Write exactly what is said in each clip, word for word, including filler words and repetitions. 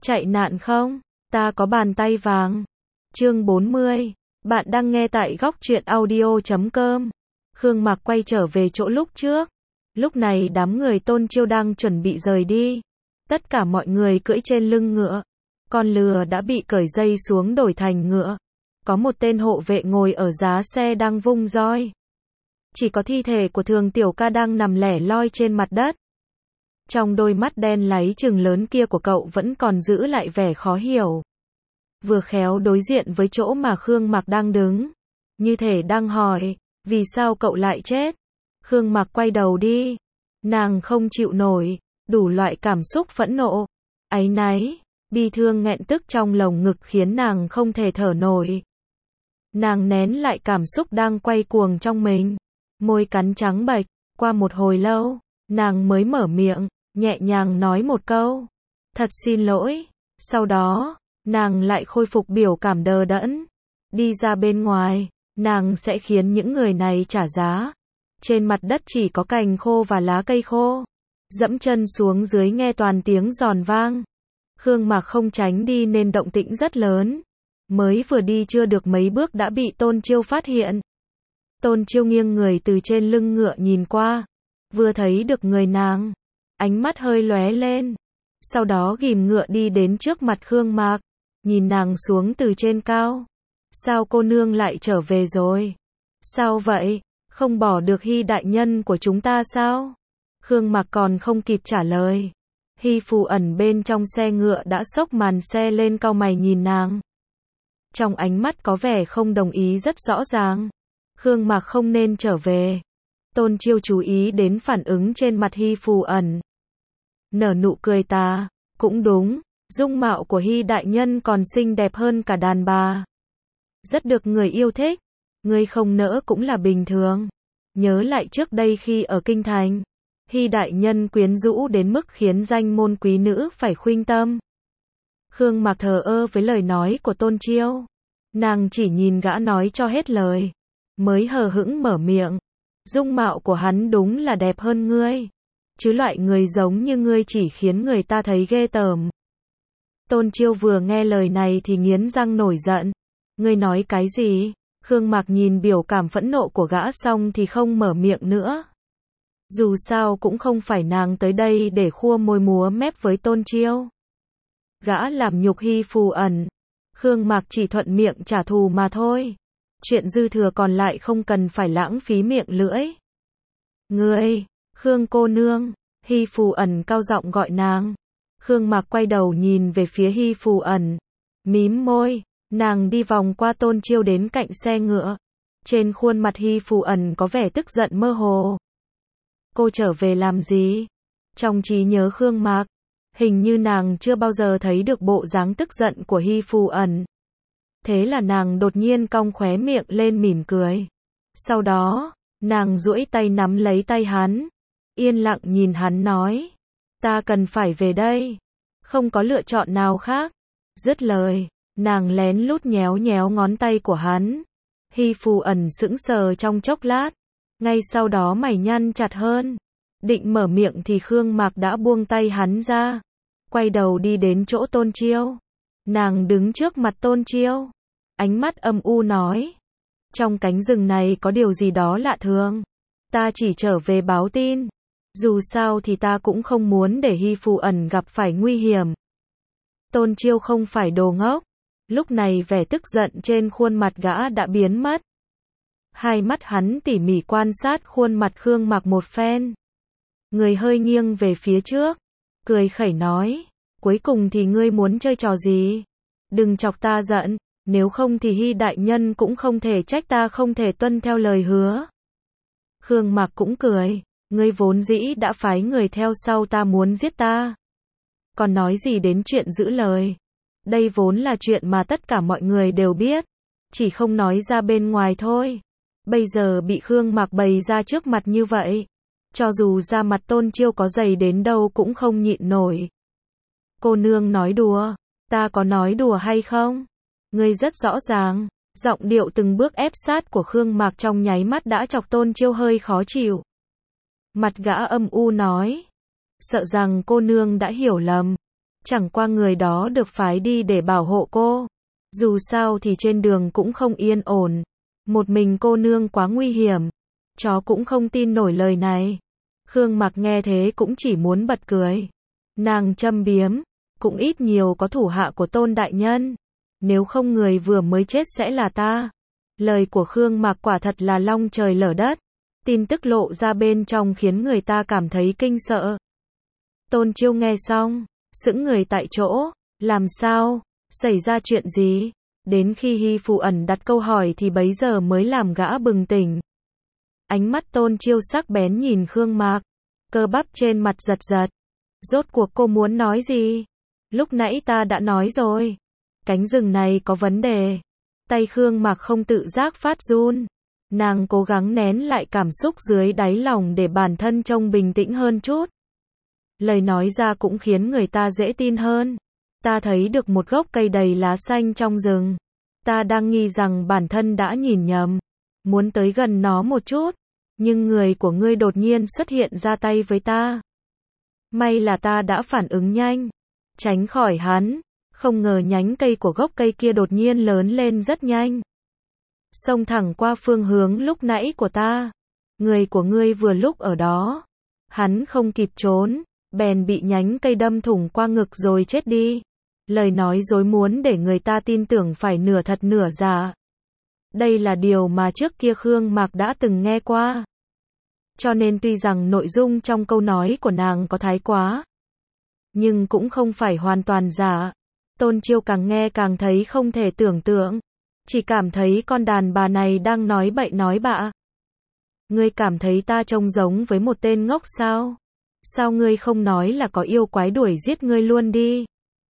chạy nạn không? Ta có bàn tay vàng. Chương bốn mươi. Bạn đang nghe tại góc truyện audio chấm com. Khương Mạc quay trở về chỗ lúc trước. Lúc này đám người Tôn Chiêu đang chuẩn bị rời đi. Tất cả mọi người cưỡi trên lưng ngựa. Con lừa đã bị cởi dây xuống đổi thành ngựa. Có một tên hộ vệ ngồi ở giá xe đang vung roi. Chỉ có thi thể của Thường Tiểu Ca đang nằm lẻ loi trên mặt đất. Trong đôi mắt đen láy trừng lớn kia của cậu vẫn còn giữ lại vẻ khó hiểu. Vừa khéo đối diện với chỗ mà Khương Mạc đang đứng. Như thể đang hỏi, vì sao cậu lại chết? Khương Mạc quay đầu đi. Nàng không chịu nổi, đủ loại cảm xúc phẫn nộ, áy náy, bi thương nghẹn tức trong lồng ngực khiến nàng không thể thở nổi. Nàng nén lại cảm xúc đang quay cuồng trong mình. Môi cắn trắng bệch, qua một hồi lâu, nàng mới mở miệng, nhẹ nhàng nói một câu. Thật xin lỗi. Sau đó, nàng lại khôi phục biểu cảm đờ đẫn. Đi ra bên ngoài, nàng sẽ khiến những người này trả giá. Trên mặt đất chỉ có cành khô và lá cây khô. Dẫm chân xuống dưới nghe toàn tiếng giòn vang. Khương Mạc không tránh đi nên động tĩnh rất lớn. Mới vừa đi chưa được mấy bước đã bị Tôn Chiêu phát hiện. Tôn Chiêu nghiêng người từ trên lưng ngựa nhìn qua. Vừa thấy được người nàng, ánh mắt hơi lóe lên. Sau đó ghìm ngựa đi đến trước mặt Khương Mạc. Nhìn nàng xuống từ trên cao. Sao cô nương lại trở về rồi? Sao vậy? Không bỏ được Hy đại nhân của chúng ta sao? Khương Mạc còn không kịp trả lời. Hy Phù Ẩn bên trong xe ngựa đã xốc màn xe lên cau mày nhìn nàng. Trong ánh mắt có vẻ không đồng ý rất rõ ràng. Khương Mạc không nên trở về. Tôn Chiêu chú ý đến phản ứng trên mặt Hy Phù Ẩn. Nở nụ cười tà, cũng đúng, dung mạo của Hy đại nhân còn xinh đẹp hơn cả đàn bà. Rất được người yêu thích, người không nỡ cũng là bình thường. Nhớ lại trước đây khi ở Kinh Thành, Hy đại nhân quyến rũ đến mức khiến danh môn quý nữ phải khuynh tâm. Khương Mạc thờ ơ với lời nói của Tôn Chiêu. Nàng chỉ nhìn gã nói cho hết lời, mới hờ hững mở miệng. Dung mạo của hắn đúng là đẹp hơn ngươi. Chứ loại người giống như ngươi chỉ khiến người ta thấy ghê tởm. Tôn Chiêu vừa nghe lời này thì nghiến răng nổi giận. Ngươi nói cái gì? Khương Mạc nhìn biểu cảm phẫn nộ của gã xong thì không mở miệng nữa. Dù sao cũng không phải nàng tới đây để khua môi múa mép với Tôn Chiêu. Gã làm nhục Hy Phù Ẩn. Khương Mạc chỉ thuận miệng trả thù mà thôi. Chuyện dư thừa còn lại không cần phải lãng phí miệng lưỡi. Ngươi, Khương cô nương, Hy Phù Ẩn cao giọng gọi nàng. Khương Mạc quay đầu nhìn về phía Hy Phù Ẩn. Mím môi, nàng đi vòng qua Tôn Chiêu đến cạnh xe ngựa. Trên khuôn mặt Hy Phù Ẩn có vẻ tức giận mơ hồ. Cô trở về làm gì? Trong trí nhớ Khương Mạc, hình như nàng chưa bao giờ thấy được bộ dáng tức giận của Hy Phù Ẩn. Thế là nàng đột nhiên cong khóe miệng lên mỉm cười. Sau đó, nàng duỗi tay nắm lấy tay hắn. Yên lặng nhìn hắn nói. Ta cần phải về đây. Không có lựa chọn nào khác. Dứt lời, nàng lén lút nhéo nhéo ngón tay của hắn. Hy Phù Ẩn sững sờ trong chốc lát. Ngay sau đó mày nhăn chặt hơn. Định mở miệng thì Khương Mạc đã buông tay hắn ra. Quay đầu đi đến chỗ Tôn Chiêu. Nàng đứng trước mặt Tôn Chiêu. Ánh mắt âm u nói. Trong cánh rừng này có điều gì đó lạ thường. Ta chỉ trở về báo tin. Dù sao thì ta cũng không muốn để Hy Phù Ẩn gặp phải nguy hiểm. Tôn Chiêu không phải đồ ngốc. Lúc này vẻ tức giận trên khuôn mặt gã đã biến mất. Hai mắt hắn tỉ mỉ quan sát khuôn mặt Khương Mạc một phen. Người hơi nghiêng về phía trước. Cười khẩy nói. Cuối cùng thì ngươi muốn chơi trò gì? Đừng chọc ta giận. Nếu không thì Hy đại nhân cũng không thể trách ta không thể tuân theo lời hứa. Khương Mạc cũng cười. Ngươi vốn dĩ đã phái người theo sau ta muốn giết ta. Còn nói gì đến chuyện giữ lời. Đây vốn là chuyện mà tất cả mọi người đều biết. Chỉ không nói ra bên ngoài thôi. Bây giờ bị Khương Mạc bày ra trước mặt như vậy. Cho dù ra mặt Tôn Chiêu có dày đến đâu cũng không nhịn nổi. Cô nương nói đùa. Ta có nói đùa hay không? Ngươi rất rõ ràng. Giọng điệu từng bước ép sát của Khương Mạc trong nháy mắt đã chọc Tôn Chiêu hơi khó chịu. Mặt gã âm u nói. Sợ rằng cô nương đã hiểu lầm. Chẳng qua người đó được phái đi để bảo hộ cô. Dù sao thì trên đường cũng không yên ổn. Một mình cô nương quá nguy hiểm. Chó cũng không tin nổi lời này. Khương Mặc nghe thế cũng chỉ muốn bật cười. Nàng châm biếm, cũng ít nhiều có thủ hạ của Tôn đại nhân. Nếu không người vừa mới chết sẽ là ta. Lời của Khương Mặc quả thật là long trời lở đất. Tin tức lộ ra bên trong khiến người ta cảm thấy kinh sợ. Tôn Chiêu nghe xong, sững người tại chỗ. Làm sao? Xảy ra chuyện gì? Đến khi Hy Phù Ẩn đặt câu hỏi thì bấy giờ mới làm gã bừng tỉnh. Ánh mắt Tôn Chiêu sắc bén nhìn Khương Mặc. Cơ bắp trên mặt giật giật. Rốt cuộc cô muốn nói gì? Lúc nãy ta đã nói rồi. Cánh rừng này có vấn đề. Tay Khương Mặc không tự giác phát run. Nàng cố gắng nén lại cảm xúc dưới đáy lòng để bản thân trông bình tĩnh hơn chút. Lời nói ra cũng khiến người ta dễ tin hơn. Ta thấy được một gốc cây đầy lá xanh trong rừng. Ta đang nghi rằng bản thân đã nhìn nhầm. Muốn tới gần nó một chút. Nhưng người của ngươi đột nhiên xuất hiện ra tay với ta. May là ta đã phản ứng nhanh. Tránh khỏi hắn. Không ngờ nhánh cây của gốc cây kia đột nhiên lớn lên rất nhanh. Xông thẳng qua phương hướng lúc nãy của ta. Người của ngươi vừa lúc ở đó. Hắn không kịp trốn. Bèn bị nhánh cây đâm thủng qua ngực rồi chết đi. Lời nói dối muốn để người ta tin tưởng phải nửa thật nửa giả. Đây là điều mà trước kia Khương Mặc đã từng nghe qua. Cho nên tuy rằng nội dung trong câu nói của nàng có thái quá, nhưng cũng không phải hoàn toàn giả. Tôn Chiêu càng nghe càng thấy không thể tưởng tượng. Chỉ cảm thấy con đàn bà này đang nói bậy nói bạ. Ngươi cảm thấy ta trông giống với một tên ngốc sao? Sao ngươi không nói là có yêu quái đuổi giết ngươi luôn đi?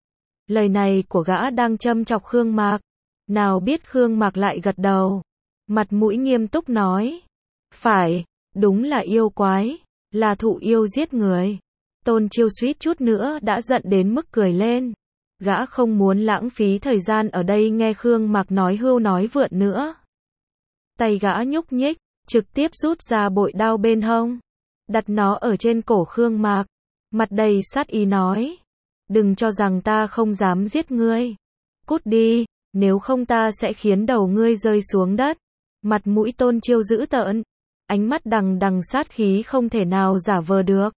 Lời này của gã đang châm chọc Khương Mặc. Nào biết Khương Mặc lại gật đầu. Mặt mũi nghiêm túc nói. Phải, đúng là yêu quái. Là thụ yêu giết người. Tôn Chiêu suýt chút nữa đã giận đến mức cười lên. Gã không muốn lãng phí thời gian ở đây nghe Khương Mặc nói hưu nói vượn nữa. Tay gã nhúc nhích, trực tiếp rút ra bội đao bên hông. Đặt nó ở trên cổ Khương Mặc. Mặt đầy sát ý nói. Đừng cho rằng ta không dám giết ngươi. Cút đi, nếu không ta sẽ khiến đầu ngươi rơi xuống đất. Mặt mũi Tôn Chiêu dữ tợn. Ánh mắt đằng đằng sát khí không thể nào giả vờ được.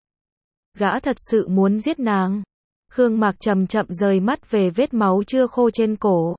Gã thật sự muốn giết nàng. Khương Mặc chậm chậm rời mắt về vết máu chưa khô trên cổ.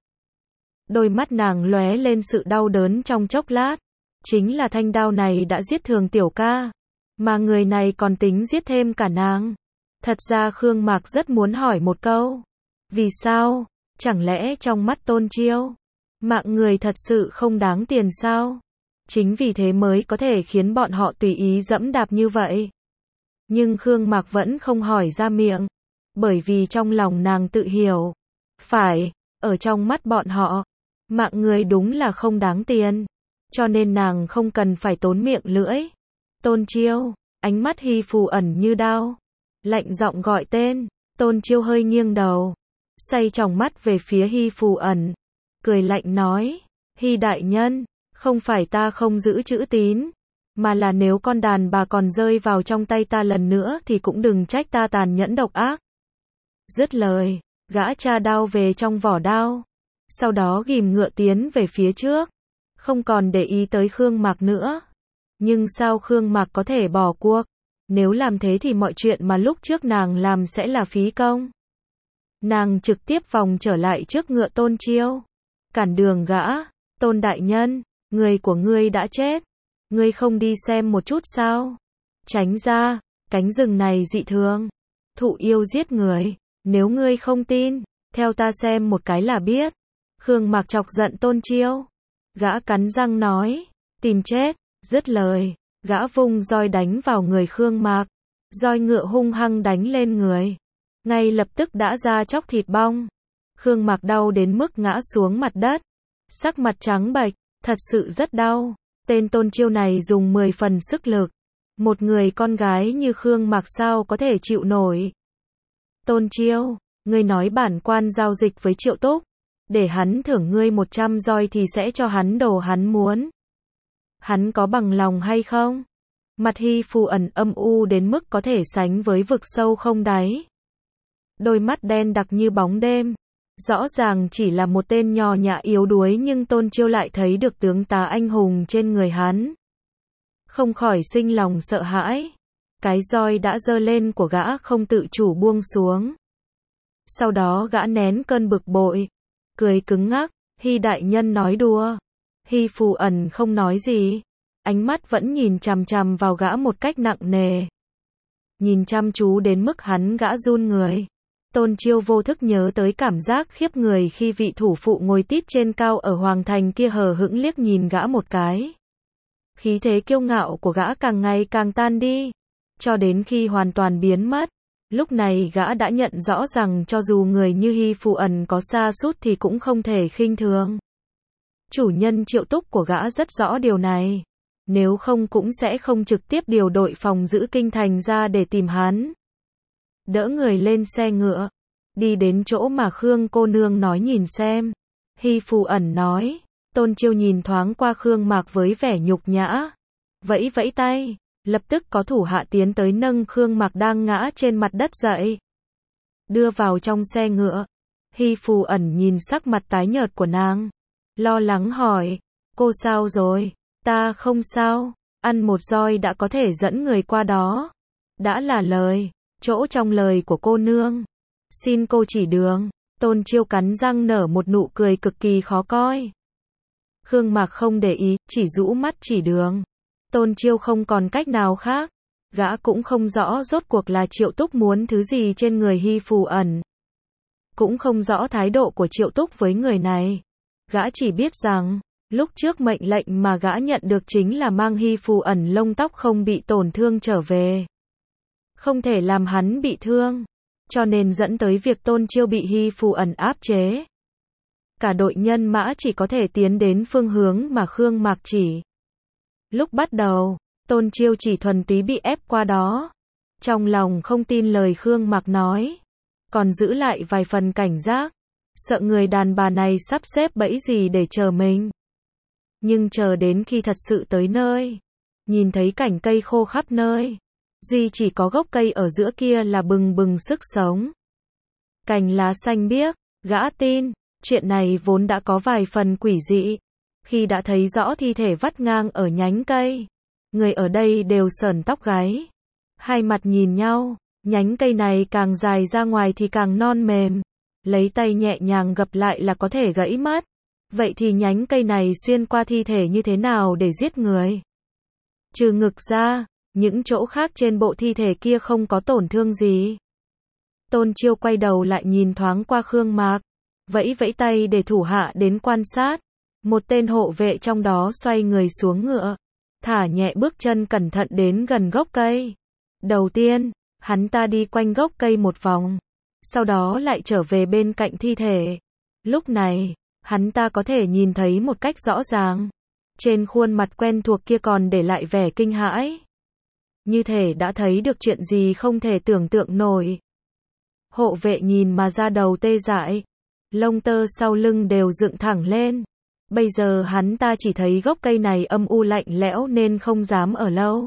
Đôi mắt nàng lóe lên sự đau đớn trong chốc lát. Chính là thanh đao này đã giết Thường tiểu ca. Mà người này còn tính giết thêm cả nàng. Thật ra Khương Mặc rất muốn hỏi một câu. Vì sao? Chẳng lẽ trong mắt Tôn Chiêu, mạng người thật sự không đáng tiền sao? Chính vì thế mới có thể khiến bọn họ tùy ý dẫm đạp như vậy. Nhưng Khương Mặc vẫn không hỏi ra miệng. Bởi vì trong lòng nàng tự hiểu. Phải, ở trong mắt bọn họ, mạng người đúng là không đáng tiền. Cho nên nàng không cần phải tốn miệng lưỡi. Tôn Chiêu, ánh mắt Hy Phù Ẩn như đao. Lạnh giọng gọi tên. Tôn Chiêu hơi nghiêng đầu. Xoay tròng mắt về phía Hy Phù Ẩn. Cười lạnh nói. Hy đại nhân, không phải ta không giữ chữ tín. Mà là nếu con đàn bà còn rơi vào trong tay ta lần nữa thì cũng đừng trách ta tàn nhẫn độc ác. Dứt lời, gã tra đao về trong vỏ đao. Sau đó ghìm ngựa tiến về phía trước. Không còn để ý tới Khương Mặc nữa. Nhưng sao Khương Mặc có thể bỏ cuộc? Nếu làm thế thì mọi chuyện mà lúc trước nàng làm sẽ là phí công. Nàng trực tiếp vòng trở lại trước ngựa Tôn Chiêu. Cản đường gã. Tôn đại nhân, người của ngươi đã chết. Ngươi không đi xem một chút sao? Tránh ra, cánh rừng này dị thường. Thụ yêu giết người. Nếu ngươi không tin, theo ta xem một cái là biết. Khương Mặc chọc giận Tôn Chiêu. Gã cắn răng nói. Tìm chết. Dứt lời, gã vung roi đánh vào người Khương Mặc. Roi ngựa hung hăng đánh lên người. Ngay lập tức đã ra chóc thịt bong. Khương Mặc đau đến mức ngã xuống mặt đất. Sắc mặt trắng bệch, thật sự rất đau. Tên Tôn Chiêu này dùng mười phần sức lực. Một người con gái như Khương Mặc sao có thể chịu nổi. Tôn Chiêu, ngươi nói bản quan giao dịch với Triệu Túc. Để hắn thưởng ngươi một trăm roi thì sẽ cho hắn đồ hắn muốn. Hắn có bằng lòng hay không? Mặt Hy Phù Ẩn âm u đến mức có thể sánh với vực sâu không đáy. đôi mắt đen đặc như bóng đêm. Rõ ràng chỉ là một tên nhỏ nhã yếu đuối nhưng Tôn Chiêu lại thấy được tướng tá anh hùng trên người hắn. Không khỏi sinh lòng sợ hãi. Cái roi đã giơ lên của gã không tự chủ buông xuống. Sau đó gã nén cơn bực bội, cười cứng ngắc, Hy đại nhân nói đùa. Hy Phù Ẩn không nói gì, ánh mắt vẫn nhìn chằm chằm vào gã một cách nặng nề. Nhìn chăm chú đến mức hắn gã run người. Tôn Chiêu vô thức nhớ tới cảm giác khiếp người khi vị thủ phụ ngồi tít trên cao ở Hoàng Thành kia hờ hững liếc nhìn gã một cái. Khí thế kiêu ngạo của gã càng ngày càng tan đi, cho đến khi hoàn toàn biến mất. Lúc này gã đã nhận rõ rằng cho dù người như Hy Phù Ẩn có sa sút thì cũng không thể khinh thường. Chủ nhân Triệu Túc của gã rất rõ điều này. Nếu không cũng sẽ không trực tiếp điều đội phòng giữ kinh thành ra để tìm hắn. Đỡ người lên xe ngựa, đi đến chỗ mà Khương cô nương nói nhìn xem. Hy Phù Ẩn nói. Tôn Chiêu nhìn thoáng qua Khương Mạc với vẻ nhục nhã, vẫy vẫy tay, lập tức có thủ hạ tiến tới nâng Khương Mạc đang ngã trên mặt đất dậy, đưa vào trong xe ngựa. Hy Phù Ẩn nhìn sắc mặt tái nhợt của nàng, lo lắng hỏi, cô sao rồi? Ta không sao, ăn một roi đã có thể dẫn người qua đó. Đã là lời, chỗ trong lời của cô nương. Xin cô chỉ đường. Tôn Chiêu cắn răng nở một nụ cười cực kỳ khó coi. Khương Mạc không để ý, chỉ rũ mắt chỉ đường. Tôn Chiêu không còn cách nào khác. Gã cũng không rõ rốt cuộc là Triệu Túc muốn thứ gì trên người Hy Phù Ẩn. Cũng không rõ thái độ của Triệu Túc với người này. Gã chỉ biết rằng, lúc trước mệnh lệnh mà gã nhận được chính là mang Hy Phù Ẩn lông tóc không bị tổn thương trở về. Không thể làm hắn bị thương. Cho nên dẫn tới việc Tôn Chiêu bị Hy Phù Ẩn áp chế. Cả đội nhân mã chỉ có thể tiến đến phương hướng mà Khương Mạc chỉ. Lúc bắt đầu, Tôn Chiêu chỉ thuần túy bị ép qua đó. Trong lòng không tin lời Khương Mạc nói. Còn giữ lại vài phần cảnh giác. Sợ người đàn bà này sắp xếp bẫy gì để chờ mình. Nhưng chờ đến khi thật sự tới nơi. Nhìn thấy cảnh cây khô khắp nơi. Duy chỉ có gốc cây ở giữa kia là bừng bừng sức sống. Cành lá xanh biếc, gã tin. Chuyện này vốn đã có vài phần quỷ dị. Khi đã thấy rõ thi thể vắt ngang ở nhánh cây, người ở đây đều sởn tóc gáy. Hai mặt nhìn nhau, nhánh cây này càng dài ra ngoài thì càng non mềm. Lấy tay nhẹ nhàng gập lại là có thể gãy mất. Vậy thì nhánh cây này xuyên qua thi thể như thế nào để giết người? Trừ ngực ra, những chỗ khác trên bộ thi thể kia không có tổn thương gì. Tôn Chiêu quay đầu lại nhìn thoáng qua Khương Mạc. Vẫy vẫy tay để thủ hạ đến quan sát. Một tên hộ vệ trong đó xoay người xuống ngựa. Thả nhẹ bước chân cẩn thận đến gần gốc cây. Đầu tiên, hắn ta đi quanh gốc cây một vòng. Sau đó lại trở về bên cạnh thi thể. Lúc này, hắn ta có thể nhìn thấy một cách rõ ràng. Trên khuôn mặt quen thuộc kia còn để lại vẻ kinh hãi. Như thể đã thấy được chuyện gì không thể tưởng tượng nổi. Hộ vệ nhìn mà da đầu tê dại. Lông tơ sau lưng đều dựng thẳng lên. Bây giờ hắn ta chỉ thấy gốc cây này âm u lạnh lẽo nên không dám ở lâu.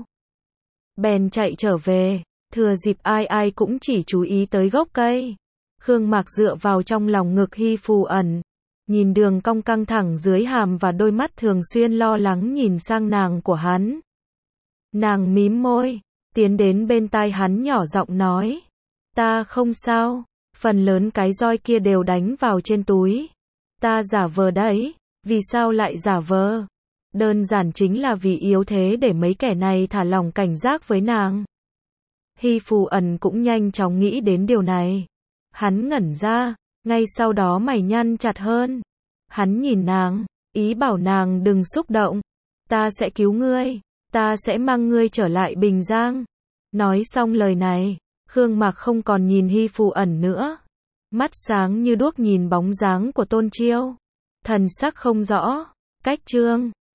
Bèn chạy trở về, thừa dịp ai ai cũng chỉ chú ý tới gốc cây. Khương Mạc dựa vào trong lòng ngực Hy Phù Ẩn. Nhìn đường cong căng thẳng dưới hàm và đôi mắt thường xuyên lo lắng nhìn sang nàng của hắn. Nàng mím môi, tiến đến bên tai hắn nhỏ giọng nói. Ta không sao. Phần lớn cái roi kia đều đánh vào trên túi. Ta giả vờ đấy. Vì sao lại giả vờ? Đơn giản chính là vì yếu thế để mấy kẻ này thả lỏng cảnh giác với nàng. Hy Phù Ẩn cũng nhanh chóng nghĩ đến điều này. Hắn ngẩn ra, ngay sau đó mày nhăn chặt hơn. Hắn nhìn nàng, ý bảo nàng đừng xúc động. Ta sẽ cứu ngươi, ta sẽ mang ngươi trở lại Bình Giang. Nói xong lời này, Khương Mạc không còn nhìn Hy Phù Ẩn nữa. Mắt sáng như đuốc nhìn bóng dáng của Tôn Chiêu. Thần sắc không rõ. Cách chương